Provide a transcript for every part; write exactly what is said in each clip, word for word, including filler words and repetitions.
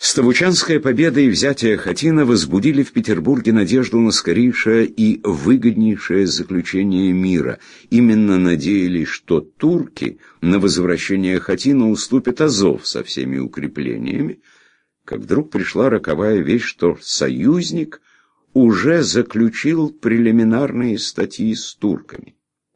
Ставучанская победа и взятие Хатина возбудили в Петербурге надежду на скорейшее и выгоднейшее заключение мира. Именно надеялись, что турки на возвращение Хатина уступят Азов со всеми укреплениями, как вдруг пришла роковая весть, что союзник уже заключил прелиминарные статьи с турками.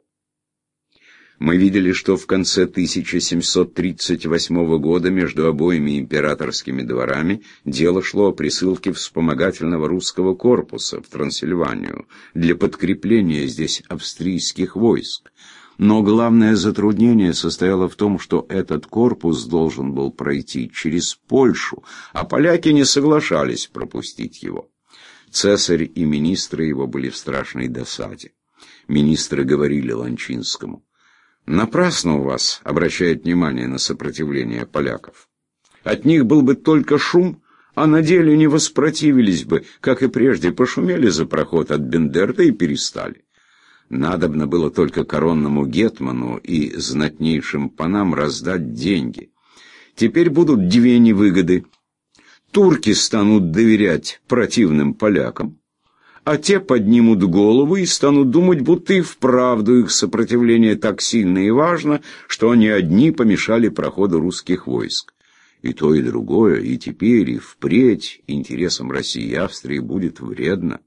Мы видели, что в конце тысяча семьсот тридцать восьмого года между обоими императорскими дворами дело шло о присылке вспомогательного русского корпуса в Трансильванию для подкрепления здесь австрийских войск. Но главное затруднение состояло в том, что этот корпус должен был пройти через Польшу, а поляки не соглашались пропустить его. Цесарь и министры его были в страшной досаде. Министры говорили Ланчинскому: «Напрасно у вас обращает внимание на сопротивление поляков. От них был бы только шум, а на деле не воспротивились бы, как и прежде, пошумели за проход от Бендерта и перестали. Надобно было только коронному гетману и знатнейшим панам раздать деньги. Теперь будут две невыгоды. Турки станут доверять противным полякам, а те поднимут голову и станут думать, будто и вправду их сопротивление так сильно и важно, что они одни помешали проходу русских войск. И то, и другое, и теперь, и впредь интересам России и Австрии будет вредно».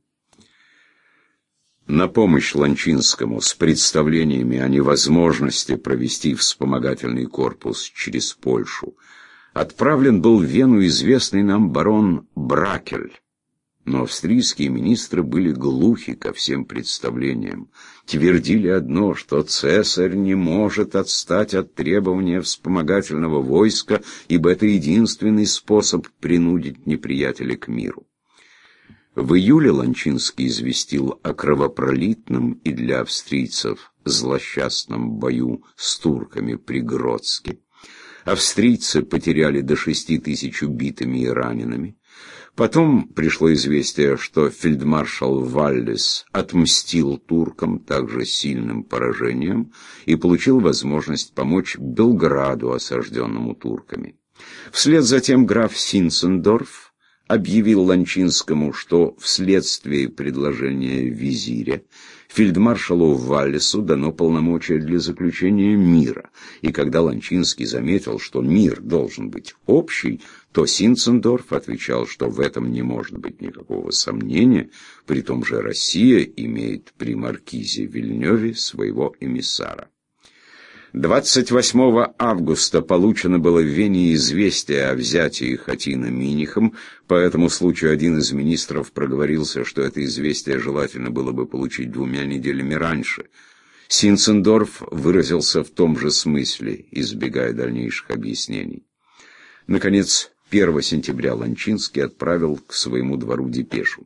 На помощь Ланчинскому с представлениями о невозможности провести вспомогательный корпус через Польшу отправлен был в Вену известный нам барон Бракель. Но австрийские министры были глухи ко всем представлениям, твердили одно, что цесарь не может отстать от требования вспомогательного войска, ибо это единственный способ принудить неприятеля к миру. В июле Ланчинский известил о кровопролитном и для австрийцев злосчастном бою с турками при Гродске. Австрийцы потеряли до шести тысяч убитыми и ранеными. Потом пришло известие, что фельдмаршал Валлес отмстил туркам также сильным поражением и получил возможность помочь Белграду, осажденному турками. Вслед за тем граф Синцендорф объявил Ланчинскому, что вследствие предложения визиря фельдмаршалу Валлесу дано полномочия для заключения мира, и когда Ланчинский заметил, что мир должен быть общий, то Синцендорф отвечал, что в этом не может быть никакого сомнения, при том же Россия имеет при маркизе Вильнёве своего эмиссара. двадцать восьмого августа получено было в Вене известие о взятии Хатина Минихом. По этому случаю один из министров проговорился, что это известие желательно было бы получить двумя неделями раньше. Синцендорф выразился в том же смысле, избегая дальнейших объяснений. Наконец, первого сентября Ланчинский отправил к своему двору депешу.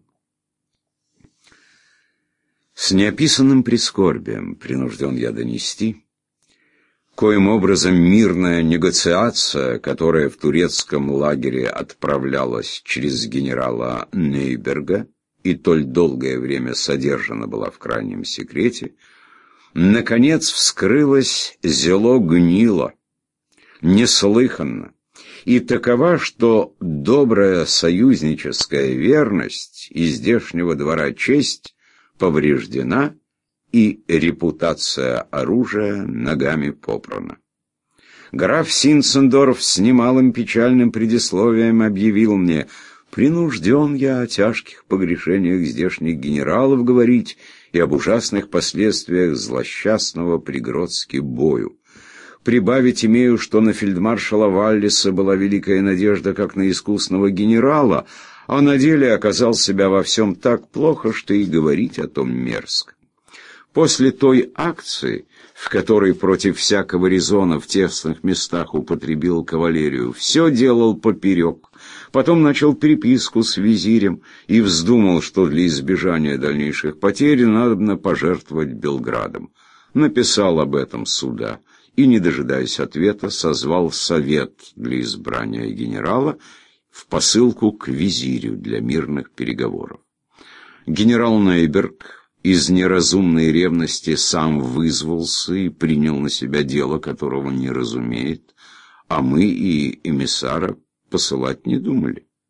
«С неописанным прискорбием принужден я донести, коим образом мирная негоциация, которая в турецком лагере отправлялась через генерала Нейберга и толь долгое время содержана была в крайнем секрете, наконец вскрылась зело гнило, неслыханно, и такова, что добрая союзническая верность и здешнего двора честь повреждена, и репутация оружия ногами попрана. Граф Синцендорф с немалым печальным предисловием объявил мне: принужден я о тяжких погрешениях здешних генералов говорить и об ужасных последствиях злосчастного при Гродске бою. Прибавить имею, что на фельдмаршала Валлеса была великая надежда как на искусного генерала, а на деле оказал себя во всем так плохо, что и говорить о том мерзко. После той акции, в которой против всякого резона в тесных местах употребил кавалерию, все делал поперек, потом начал переписку с визирем и вздумал, что для избежания дальнейших потерь надобно пожертвовать Белградом. Написал об этом суда и, не дожидаясь ответа, созвал совет для избрания генерала в посылку к визирю для мирных переговоров. Генерал Нейберг из неразумной ревности сам вызвался и принял на себя дело, которого не разумеет, а мы и эмиссара посылать не думали.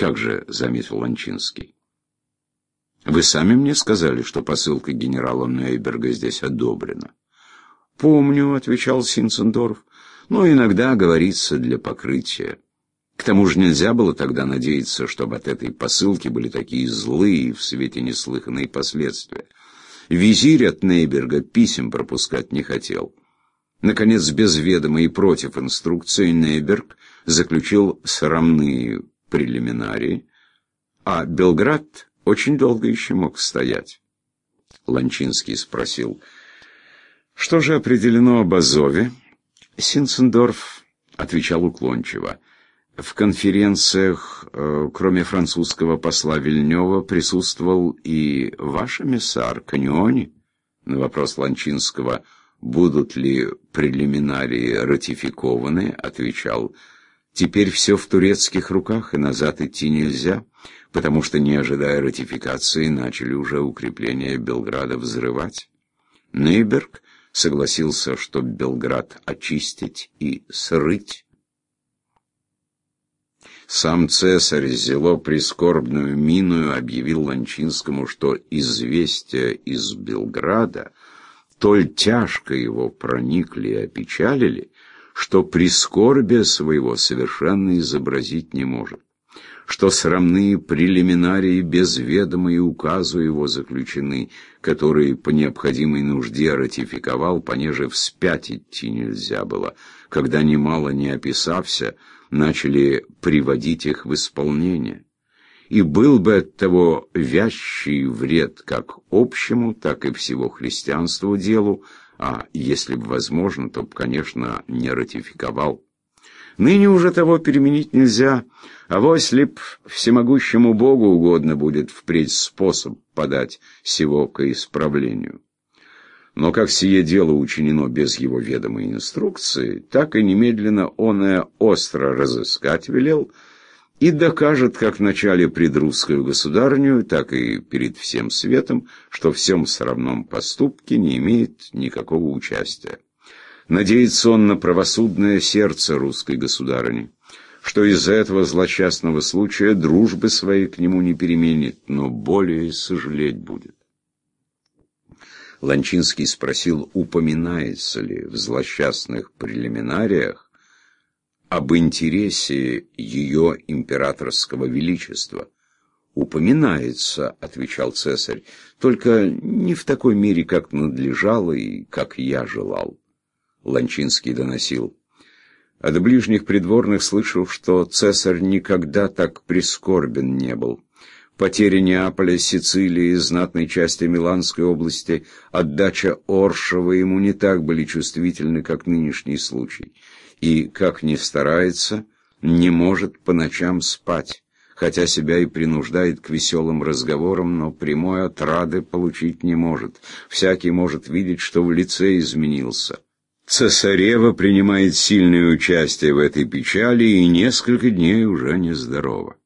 Как же, — заметил Ланчинский. Вы сами мне сказали, что посылка генерала Нейберга здесь одобрена. Помню, — отвечал Синцендорф, — но иногда говорится для покрытия. К тому же нельзя было тогда надеяться, чтобы от этой посылки были такие злые в свете неслыханные последствия. Визирь от Нейберга писем пропускать не хотел. Наконец, без ведома и против инструкции Нейберг заключил срамные прелиминарии, а Белград очень долго еще мог стоять. Ланчинский спросил, что же определено об Азове? Синцендорф отвечал уклончиво. В конференциях, э, кроме французского посла Вильнёва, присутствовал и ваш эмиссар Каньони. На вопрос Ланчинского, будут ли прелиминарии ратификованы, отвечал, теперь все в турецких руках, и назад идти нельзя, потому что, не ожидая ратификации, начали уже укрепления Белграда взрывать. Нейберг согласился, что Белград очистить и срыть. Сам цесарь зело прискорбную миною объявил Ланчинскому, что известия из Белграда толь тяжко его проникли и опечалили, что прискорбия своего совершенно изобразить не может, что срамные прелиминарии без ведома и указу его заключены, которые по необходимой нужде ратификовал, понеже вспять идти нельзя было, когда, немало не описався, начали приводить их в исполнение. И был бы от того вящий вред как общему, так и всего христианству делу, а если бы возможно, то, конечно, не ратификовал. Ныне уже того переменить нельзя, а вось ли б всемогущему Богу угодно будет впредь способ подать сего ко исправлению. Но как сие дело учинено без его ведомой инструкции, так и немедленно оное остро разыскать велел и докажет как вначале пред русскою государыню, так и перед всем светом, что в всем срамном поступке не имеет никакого участия. Надеется он на правосудное сердце русской государыни, что из-за этого злосчастного случая дружбы своей к нему не переменит, но более сожалеть будет. Ланчинский спросил, упоминается ли в злосчастных прелиминариях об интересе ее императорского величества. «Упоминается», — отвечал цесарь, — «только не в такой мере, как надлежало и как я желал». Ланчинский доносил. От ближних придворных слышал, что цесарь никогда так прискорбен не был. Потеря Неаполя, Сицилии, знатной части Миланской области, отдача Оршава ему не так были чувствительны, как нынешний случай. И, как ни старается, не может по ночам спать, хотя себя и принуждает к веселым разговорам, но прямой отрады получить не может. Всякий может видеть, что в лице изменился. Цесарева принимает сильное участие в этой печали и несколько дней уже нездорова.